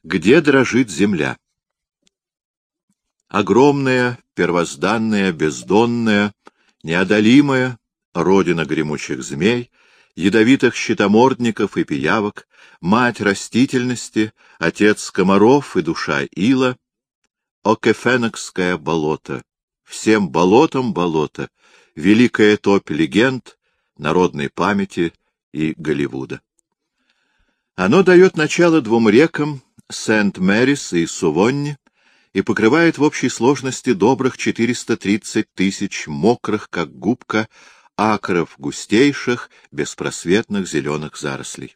Где дрожит земля? Огромная, первозданная, бездонная, неодолимая родина гремучих змей, ядовитых щитомордников и пиявок, мать растительности, отец комаров и душа ила, Окефенокское болото, всем болотам болото, великая топь легенд, народной памяти и Голливуда. Оно дает начало двум рекам Сент-Мэрис и Сувонни и покрывает в общей сложности добрых 430 тысяч мокрых, как губка, акров густейших, беспросветных зеленых зарослей.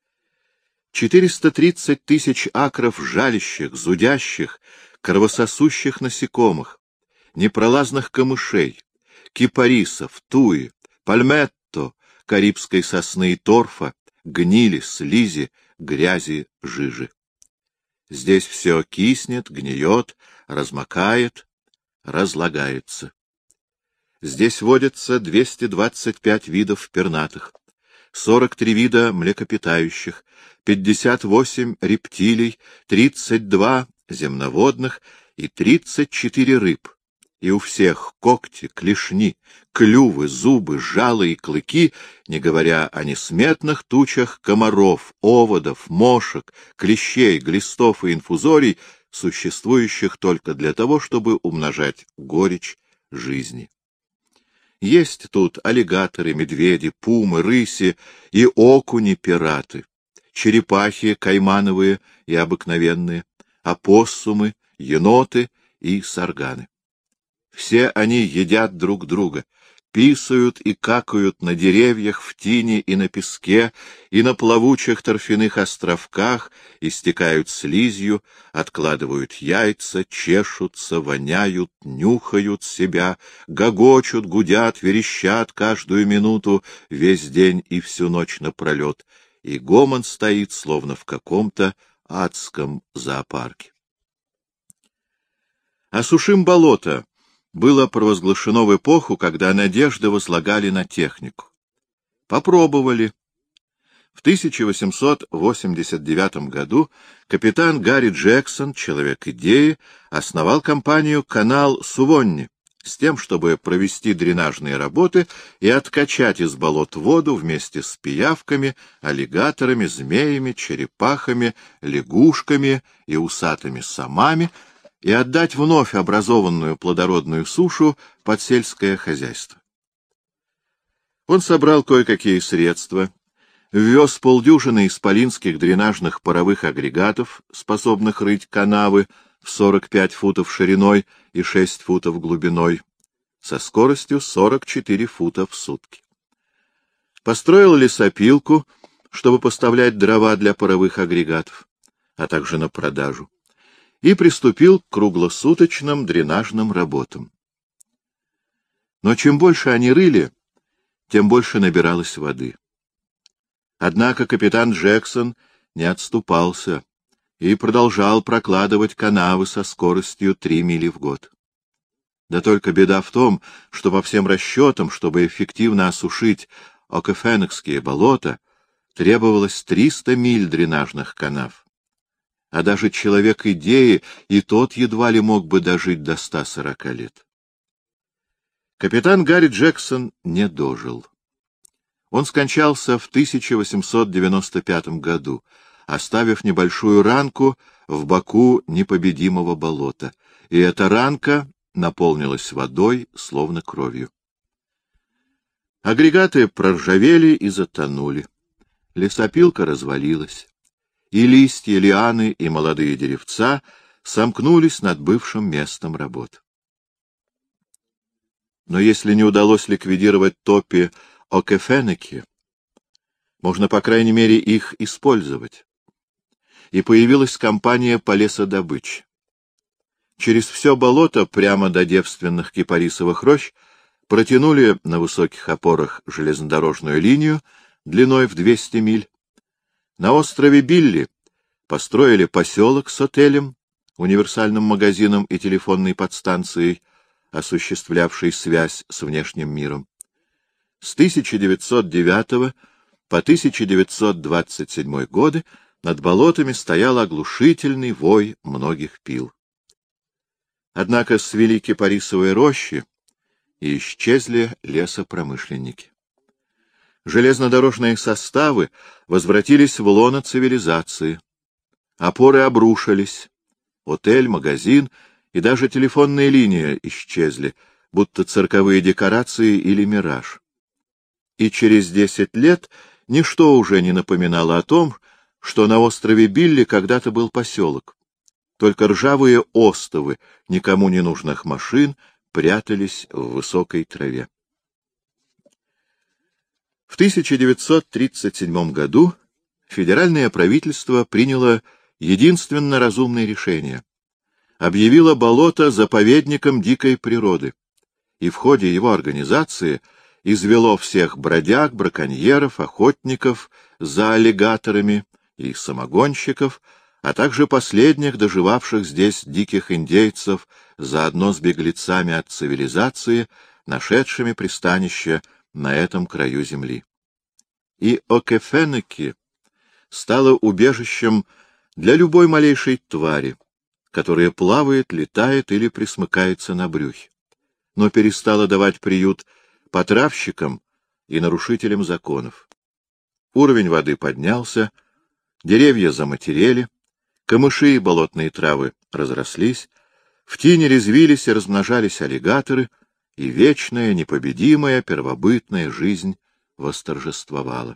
430 тысяч акров жалящих, зудящих, кровососущих насекомых, непролазных камышей, кипарисов, туи, пальметто, карибской сосны и торфа, гнили, слизи, грязи, жижи. Здесь все киснет, гниет, размокает, разлагается. Здесь водятся 225 видов пернатых, 43 вида млекопитающих, 58 рептилий, 32 земноводных и 34 рыб. И у всех когти, клешни, клювы, зубы, жало и клыки, не говоря о несметных тучах комаров, оводов, мошек, клещей, глистов и инфузорий, существующих только для того, чтобы умножать горечь жизни. Есть тут аллигаторы, медведи, пумы, рыси и окуни-пираты, черепахи каймановые и обыкновенные, опоссумы, еноты и сарганы. Все они едят друг друга, писают и какают на деревьях, в тине и на песке, и на плавучих торфяных островках, истекают слизью, откладывают яйца, чешутся, воняют, нюхают себя, гогочут, гудят, верещат каждую минуту, весь день и всю ночь напролет, и гомон стоит, словно в каком-то адском зоопарке. Осушим болото было провозглашено в эпоху, когда надежды возлагали на технику. Попробовали. В 1889 году капитан Гарри Джексон, человек идеи, основал компанию «Канал Сувонни» с тем, чтобы провести дренажные работы и откачать из болот воду вместе с пиявками, аллигаторами, змеями, черепахами, лягушками и усатыми самами, и отдать вновь образованную плодородную сушу под сельское хозяйство. Он собрал кое-какие средства, ввез полдюжины исполинских дренажных паровых агрегатов, способных рыть канавы в 45 футов шириной и 6 футов глубиной, со скоростью 44 фута в сутки. Построил лесопилку, чтобы поставлять дрова для паровых агрегатов, а также на продажу, и приступил к круглосуточным дренажным работам. Но чем больше они рыли, тем больше набиралось воды. Однако капитан Джексон не отступался и продолжал прокладывать канавы со скоростью 3 мили в год. Да только беда в том, что по всем расчетам, чтобы эффективно осушить Окефенокские болота, требовалось 300 миль дренажных канав. А даже человек идеи и тот едва ли мог бы дожить до 140 лет. Капитан Гарри Джексон не дожил. Он скончался в 1895 году, оставив небольшую ранку в боку непобедимого болота, и эта ранка наполнилась водой, словно кровью. Агрегаты проржавели и затонули. Лесопилка развалилась, и листья, лианы и молодые деревца сомкнулись над бывшим местом работ. Но если не удалось ликвидировать топи Окефенеки, можно, по крайней мере, их использовать. И появилась компания по лесодобыче. Через все болото, прямо до девственных кипарисовых рощ, протянули на высоких опорах железнодорожную линию длиной в 200 миль. На острове Билли построили поселок с отелем, универсальным магазином и телефонной подстанцией, осуществлявшей связь с внешним миром. С 1909 по 1927 годы над болотами стоял оглушительный вой многих пил. Однако свели кипарисовые рощи, и исчезли лесопромышленники. Железнодорожные составы возвратились в лоно цивилизации. Опоры обрушились. Отель, магазин и даже телефонная линия исчезли, будто цирковые декорации или мираж. И через 10 лет ничто уже не напоминало о том, что на острове Билли когда-то был поселок. Только ржавые остовы никому не нужных машин прятались в высокой траве. В 1937 году федеральное правительство приняло единственно разумное решение. Объявило болото заповедником дикой природы, и в ходе его организации извело всех бродяг, браконьеров, охотников за аллигаторами и самогонщиков, а также последних доживавших здесь диких индейцев, заодно с беглецами от цивилизации, нашедшими пристанище на этом краю земли. И Окефенеки стало убежищем для любой малейшей твари, которая плавает, летает или присмыкается на брюхе, но перестала давать приют потравщикам и нарушителям законов. Уровень воды поднялся, деревья заматерели, камыши и болотные травы разрослись, в тине резвились и размножались аллигаторы, и вечная, непобедимая, первобытная жизнь восторжествовала.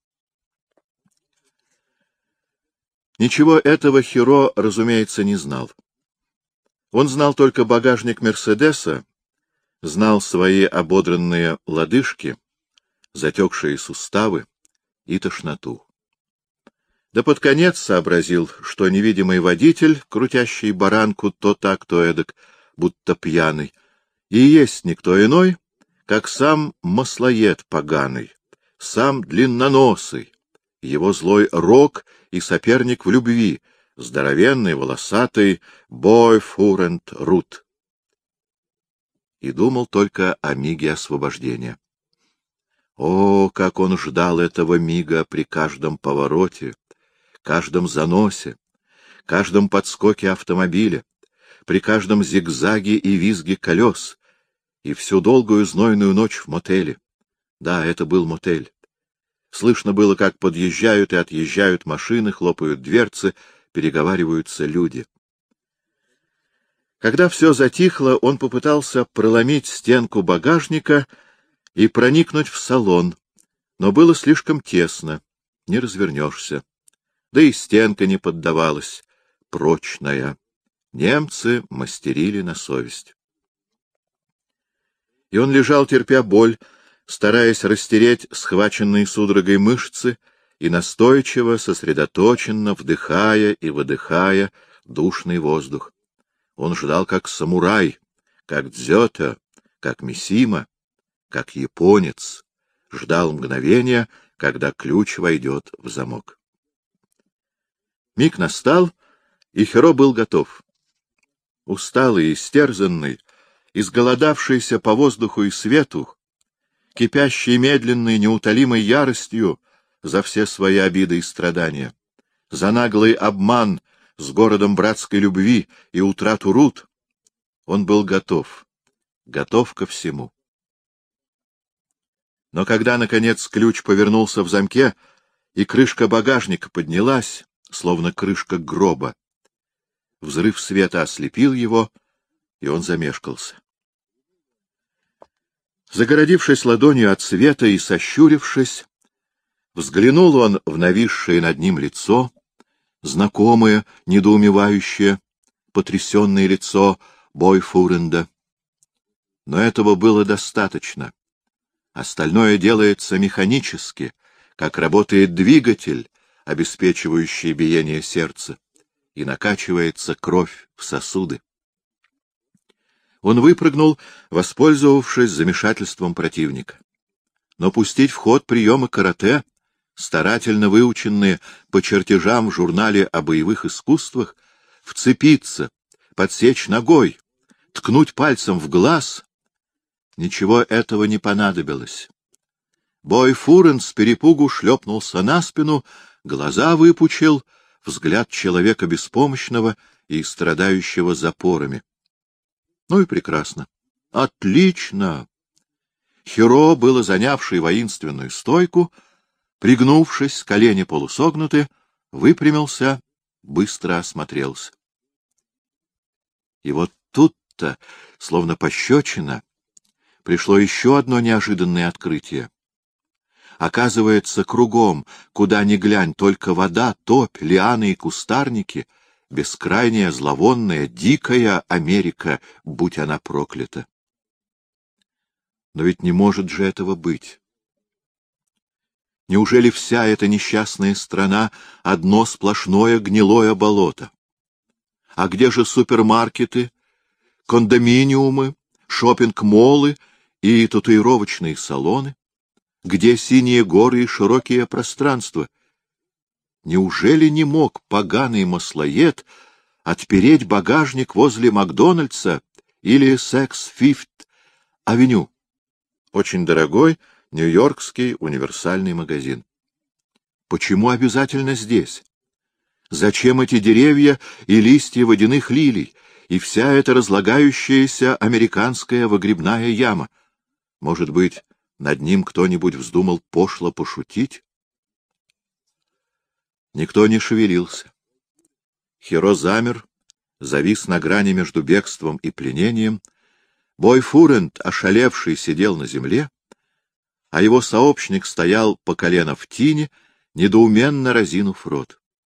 Ничего этого Хиро, разумеется, не знал. Он знал только багажник Мерседеса, знал свои ободранные лодыжки, затекшие суставы и тошноту. Да под конец сообразил, что невидимый водитель, крутящий баранку то так, то эдак, будто пьяный, и есть никто иной, как сам маслоед поганый, сам длинноносый, его злой рок и соперник в любви, здоровенный, волосатый бойфурент Рут. И думал только о миге освобождения. О, как он ждал этого мига при каждом повороте, каждом заносе, каждом подскоке автомобиля, при каждом зигзаге и визге колес, и всю долгую знойную ночь в мотеле. Да, это был мотель. Слышно было, как подъезжают и отъезжают машины, хлопают дверцы, переговариваются люди. Когда все затихло, он попытался проломить стенку багажника и проникнуть в салон, но было слишком тесно, не развернешься. Да и стенка не поддавалась, прочная. Немцы мастерили на совесть. И он лежал, терпя боль, стараясь растереть схваченные судорогой мышцы и настойчиво, сосредоточенно, вдыхая и выдыхая душный воздух. Он ждал как самурай, как дзёта, как мисима, как японец, ждал мгновения, когда ключ войдет в замок. Миг настал, и Хиро был готов. Усталый, истерзанный, изголодавшийся по воздуху и свету, кипящий медленной, неутолимой яростью за все свои обиды и страдания, за наглый обман с городом братской любви и утрату Рут, он был готов, готов ко всему. Но когда, наконец, ключ повернулся в замке, и крышка багажника поднялась, словно крышка гроба, взрыв света ослепил его, и он замешкался. Загородившись ладонью от света и сощурившись, взглянул он в нависшее над ним лицо, знакомое, недоумевающее, потрясенное лицо бойфуренда. Но этого было достаточно. Остальное делается механически, как работает двигатель, обеспечивающий биение сердца, и накачивается кровь в сосуды. Он выпрыгнул, воспользовавшись замешательством противника. Но пустить в ход приемы карате, старательно выученные по чертежам в журнале о боевых искусствах, вцепиться, подсечь ногой, ткнуть пальцем в глаз — ничего этого не понадобилось. Бойфурен с перепугу шлепнулся на спину, глаза выпучил, взгляд человека беспомощного и страдающего запорами. Ну и прекрасно. Отлично! Хиро, было занявший воинственную стойку, пригнувшись, колени полусогнуты, выпрямился, быстро осмотрелся. И вот тут-то, словно пощечина, пришло еще одно неожиданное открытие. Оказывается, кругом, куда ни глянь, только вода, топь, лианы и кустарники, бескрайняя, зловонная, дикая Америка, будь она проклята. Но ведь не может же этого быть. Неужели вся эта несчастная страна — одно сплошное гнилое болото? А где же супермаркеты, кондоминиумы, шопинг-моллы и татуировочные салоны? Где синие горы и широкие пространства? Неужели не мог поганый маслоед отпереть багажник возле Макдональдса или Секс-Фифт-авеню? Очень дорогой нью-йоркский универсальный магазин. Почему обязательно здесь? Зачем эти деревья и листья водяных лилий, и вся эта разлагающаяся американская выгребная яма? Может быть, над ним кто-нибудь вздумал пошло пошутить? Никто не шевелился. Хиро замер, завис на грани между бегством и пленением. Бойфурент, ошалевший, сидел на земле, а его сообщник стоял по колено в тине, недоуменно разинув рот.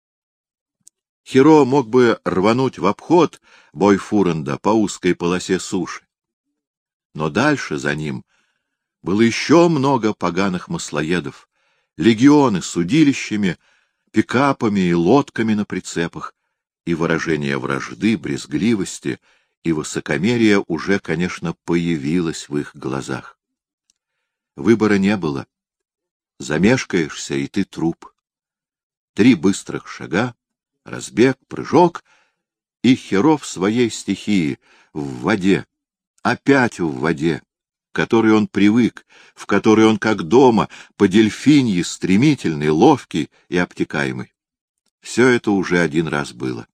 Хиро мог бы рвануть в обход Бойфуренда по узкой полосе суши. Но дальше за ним было еще много поганых маслоедов, легионы с удилищами, пикапами и лодками на прицепах, и выражение вражды, брезгливости и высокомерия уже, конечно, появилось в их глазах. Выбора не было. Замешкаешься, и ты труп. 3 быстрых шага, разбег, прыжок, и Хиро в своей стихии, в воде, опять в воде, к которой он привык, в которой он как дома, по-дельфиньи стремительный, ловкий и обтекаемый. Все это уже один раз было.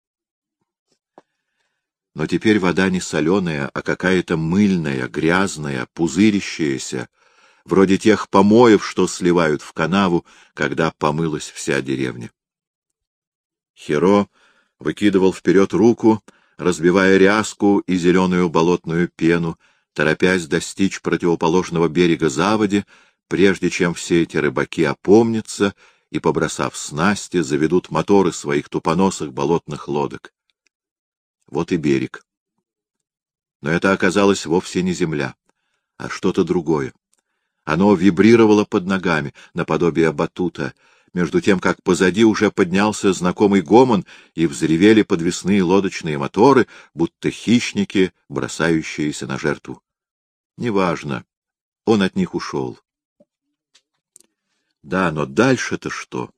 Но теперь вода не соленая, а какая-то мыльная, грязная, пузырящаяся, вроде тех помоев, что сливают в канаву, когда помылась вся деревня. Хиро выкидывал вперед руку, разбивая ряску и зеленую болотную пену, торопясь достичь противоположного берега заводи, прежде чем все эти рыбаки опомнятся и, побросав снасти, заведут моторы своих тупоносых болотных лодок. Вот и берег. Но это оказалось вовсе не земля, а что-то другое. Оно вибрировало под ногами, наподобие батута, между тем, как позади уже поднялся знакомый гомон, и взревели подвесные лодочные моторы, будто хищники, бросающиеся на жертву. Неважно, он от них ушел. Да, но дальше-то что?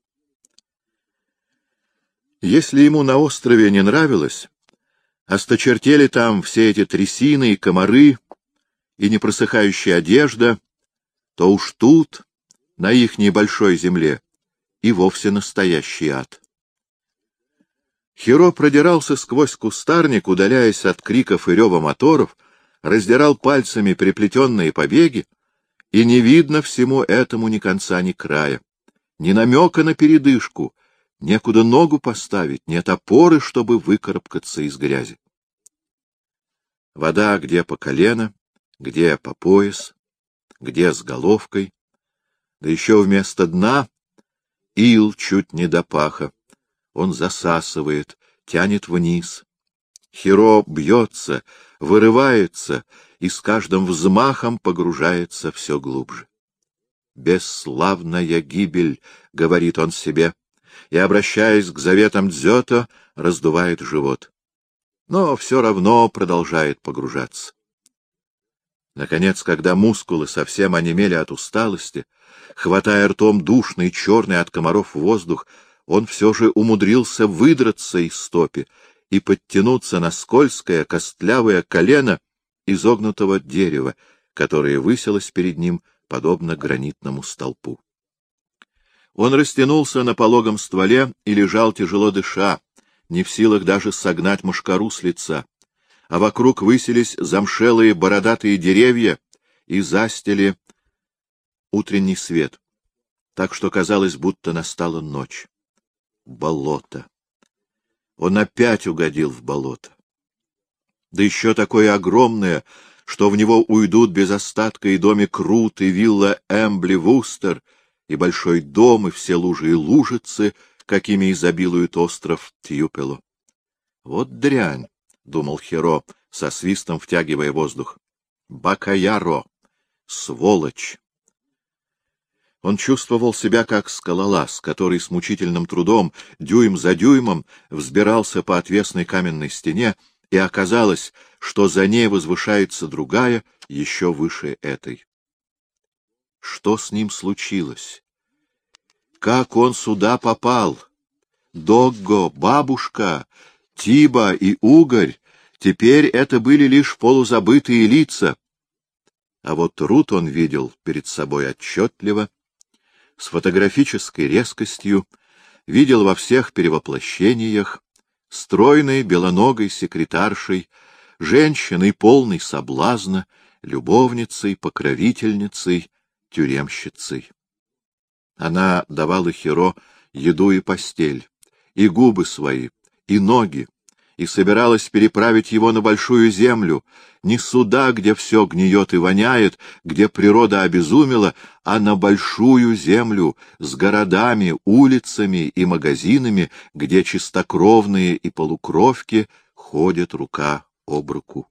Если ему на острове не нравилось, осточертели там все эти трясины и комары, и непросыхающая одежда, то уж тут, на их небольшой земле, и вовсе настоящий ад. Хиро продирался сквозь кустарник, удаляясь от криков и рева моторов, раздирал пальцами приплетенные побеги, и не видно всему этому ни конца, ни края, ни намека на передышку, некуда ногу поставить, нет опоры, чтобы выкарабкаться из грязи. Вода где по колено, где по пояс, где с головкой, да еще вместо дна ил чуть не до паха. Он засасывает, тянет вниз. Хиро бьется, вырывается и с каждым взмахом погружается все глубже. «Бесславная гибель», — говорит он себе, и, обращаясь к заветам Дзёто, раздувает живот. Но все равно продолжает погружаться. Наконец, когда мускулы совсем онемели от усталости, хватая ртом душный, черный от комаров воздух, он все же умудрился выдраться из топи и подтянуться на скользкое, костлявое колено изогнутого дерева, которое высилось перед ним, подобно гранитному столпу. Он растянулся на пологом стволе и лежал, тяжело дыша, не в силах даже согнать мошкару с лица, а вокруг высились замшелые бородатые деревья и застили утренний свет, так что казалось, будто настала ночь. Болото. Он опять угодил в болото. Да еще такое огромное, что в него уйдут без остатка и домик Рут, и вилла Эмбли Вустер, и большой дом, и все лужи и лужицы, какими изобилует остров Тьюпело. Вот дрянь, — думал Хиро, со свистом втягивая воздух. Бакаяро! Сволочь! Он чувствовал себя как скалолаз, который с мучительным трудом, дюйм за дюймом, взбирался по отвесной каменной стене, и оказалось, что за ней возвышается другая, еще выше этой. Что с ним случилось? Как он сюда попал? Догго, бабушка, Тиба и Угорь — теперь это были лишь полузабытые лица. А вот Рут он видел перед собой отчетливо, с фотографической резкостью, видел во всех перевоплощениях, стройной белоногой секретаршей, женщиной полной соблазна, любовницей, покровительницей, тюремщицей. Она давала Хиро еду и постель, и губы свои, и ноги, и собиралась переправить его на большую землю, не сюда, где все гниет и воняет, где природа обезумела, а на большую землю с городами, улицами и магазинами, где чистокровные и полукровки ходят рука об руку.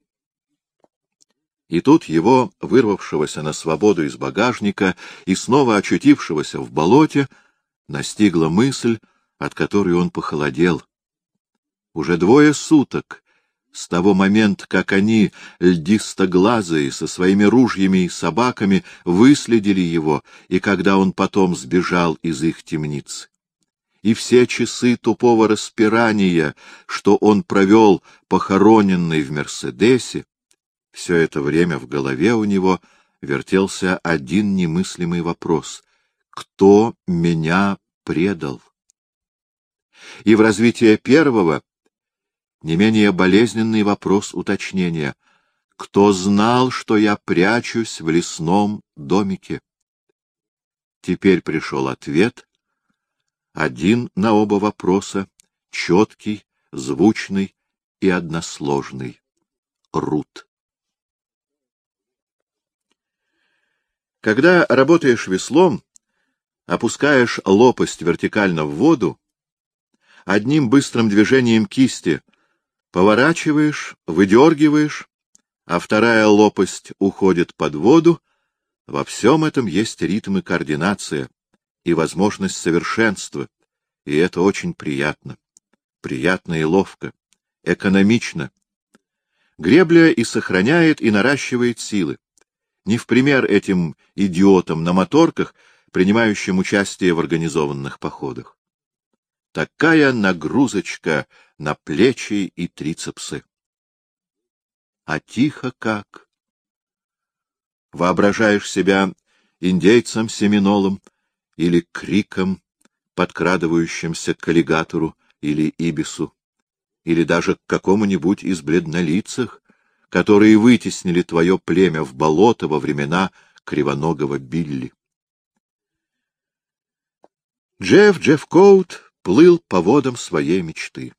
И тут его, вырвавшегося на свободу из багажника и снова очутившегося в болоте, настигла мысль, от которой он похолодел. Уже 2 суток с того момента, как они, льдистоглазые, со своими ружьями и собаками, выследили его, и когда он потом сбежал из их темницы. И все часы тупого распирания, что он провел похороненный в Мерседесе, все это время в голове у него вертелся один немыслимый вопрос: кто меня предал? И в развитии первого не менее болезненный вопрос уточнения: кто знал, что я прячусь в лесном домике? Теперь пришел ответ, один на оба вопроса, четкий, звучный и односложный: Рут. Когда работаешь веслом, опускаешь лопасть вертикально в воду, одним быстрым движением кисти поворачиваешь, выдергиваешь, а вторая лопасть уходит под воду, во всем этом есть ритм и координация, и возможность совершенства, и это очень приятно. Приятно и ловко, экономично. Гребля и сохраняет, и наращивает силы. Не в пример этим идиотам на моторках, принимающим участие в организованных походах. Такая нагрузочка на плечи и трицепсы. А тихо как! Воображаешь себя индейцем-семинолом или криком, подкрадывающимся к аллигатору или ибису, или даже к какому-нибудь из бледнолицых, которые вытеснили твое племя в болото во времена кривоногого Билли. Джефф Коут плыл по водам своей мечты.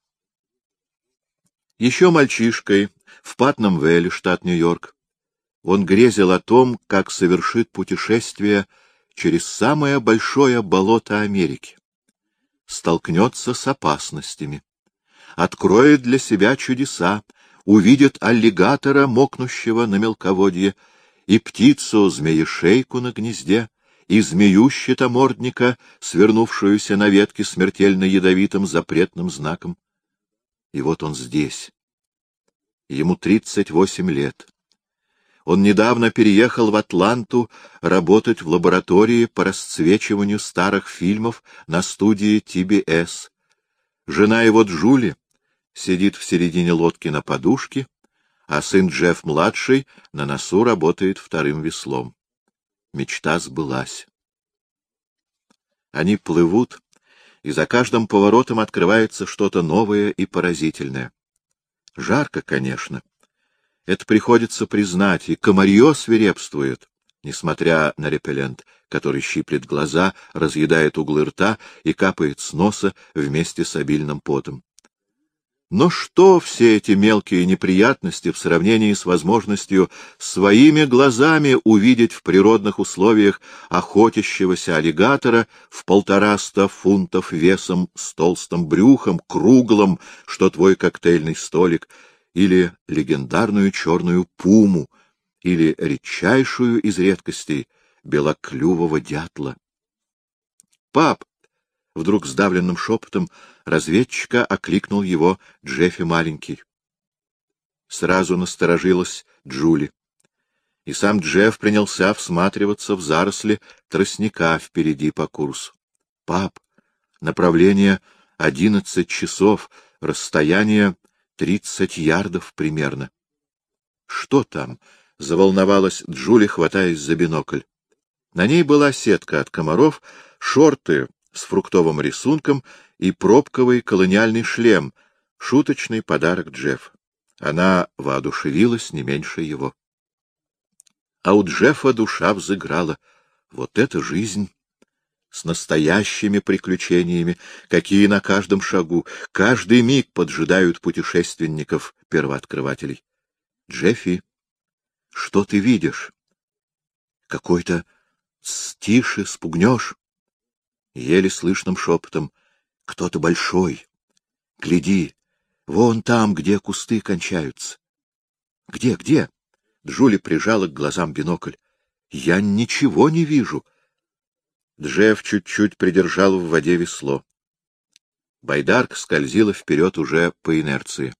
Еще мальчишкой в Патнам-Вэлли, штат Нью-Йорк, он грезил о том, как совершит путешествие через самое большое болото Америки, столкнется с опасностями, откроет для себя чудеса, увидит аллигатора, мокнущего на мелководье, и птицу-змеешейку на гнезде, и змею-щитомордника, свернувшуюся на ветке смертельно ядовитым запретным знаком. И вот он здесь. Ему 38 лет. Он недавно переехал в Атланту работать в лаборатории по расцвечиванию старых фильмов на студии TBS. Жена его, Джули, сидит в середине лодки на подушке, а сын Джефф-младший на носу работает вторым веслом. Мечта сбылась. Они плывут, и за каждым поворотом открывается что-то новое и поразительное. Жарко, конечно. Это приходится признать, и комарье свирепствует, несмотря на репеллент, который щиплет глаза, разъедает углы рта и капает с носа вместе с обильным потом. Но что все эти мелкие неприятности в сравнении с возможностью своими глазами увидеть в природных условиях охотящегося аллигатора в 150 фунтов весом, с толстым брюхом, круглым, что твой коктейльный столик, или легендарную черную пуму, или редчайшую из редкостей белоклювого дятла? «Пап!» — вдруг сдавленным шепотом разведчика окликнул его Джеффи маленький. Сразу насторожилась Джули, и сам Джефф принялся всматриваться в заросли тростника впереди по курсу. — Пап, направление 11 часов, расстояние 30 ярдов примерно. — Что там? — заволновалась Джули, хватаясь за бинокль. На ней была сетка от комаров, шорты с фруктовым рисунком и пробковый колониальный шлем, шуточный подарок Джеффа. Она воодушевилась не меньше его. А у Джеффа душа взыграла. Вот это жизнь! С настоящими приключениями, какие на каждом шагу, каждый миг поджидают путешественников-первооткрывателей. — Джеффи, что ты видишь? — Какой-то... Тише, спугнешь. Еле слышным шепотом. — Кто-то большой. Гляди, вон там, где кусты кончаются. — Где, где? Джули прижала к глазам бинокль. — Я ничего не вижу. Джефф чуть-чуть придержал в воде весло. Байдарка скользила вперед уже по инерции.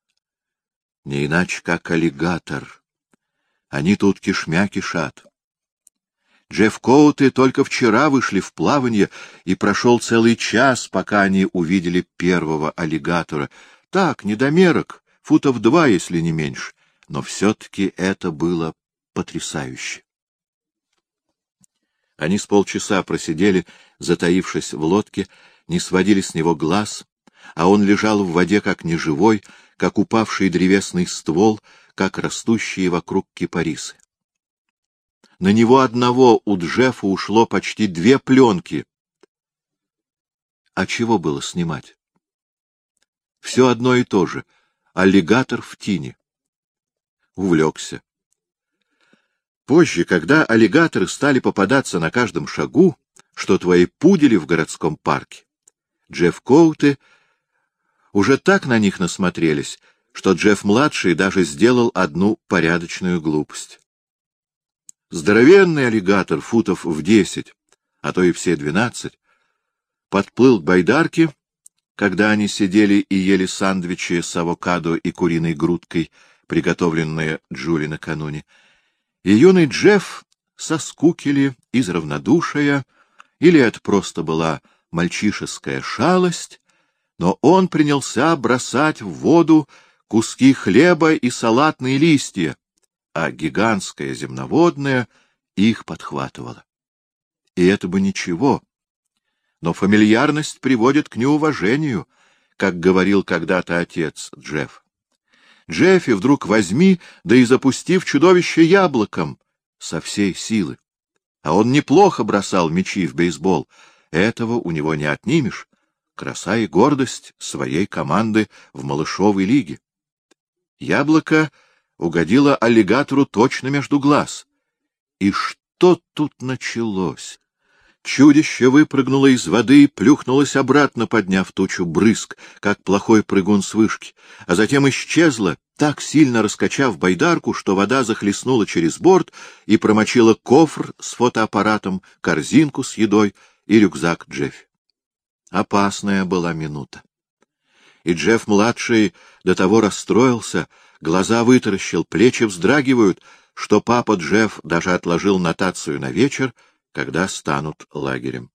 Не иначе, как аллигатор. Они тут кишмя кишат. Джефф Коуты только вчера вышли в плаванье, и прошел целый час, пока они увидели первого аллигатора. Так, недомерок, футов 2, если не меньше, но все-таки это было потрясающе. Они с полчаса просидели, затаившись в лодке, не сводили с него глаз, а он лежал в воде как неживой, как упавший древесный ствол, как растущие вокруг кипарисы. На него одного у Джеффа ушло почти 2 пленки. А чего было снимать? Все одно и то же. Аллигатор в тине. Увлекся. Позже, когда аллигаторы стали попадаться на каждом шагу, что твои пудели в городском парке, Джефф Коуты уже так на них насмотрелись, что Джефф-младший даже сделал одну порядочную глупость. Здоровенный аллигатор футов в 10, а то и все 12, подплыл к байдарке, когда они сидели и ели сандвичи с авокадо и куриной грудкой, приготовленные Джули накануне, и юный Джефф со скуки ли, из равнодушия, или это просто была мальчишеская шалость, но он принялся бросать в воду куски хлеба и салатные листья, а гигантская земноводная их подхватывала. И это бы ничего, но фамильярность приводит к неуважению, как говорил когда-то отец Джефф. Джеффи вдруг возьми, да и запусти в чудовище яблоком со всей силы. А он неплохо бросал мячи в бейсбол, этого у него не отнимешь. Краса и гордость своей команды в малышовой лиге. Яблоко угодило аллигатору точно между глаз. И что тут началось? Чудище выпрыгнуло из воды и плюхнулось обратно, подняв тучу брызг, как плохой прыгун с вышки, а затем исчезло, так сильно раскачав байдарку, что вода захлестнула через борт и промочила кофр с фотоаппаратом, корзинку с едой и рюкзак Джеффи. Опасная была минута. И Джефф-младший до того расстроился, глаза вытаращил, плечи вздрагивают, что папа Джефф даже отложил нотацию на вечер, когда станут лагерем.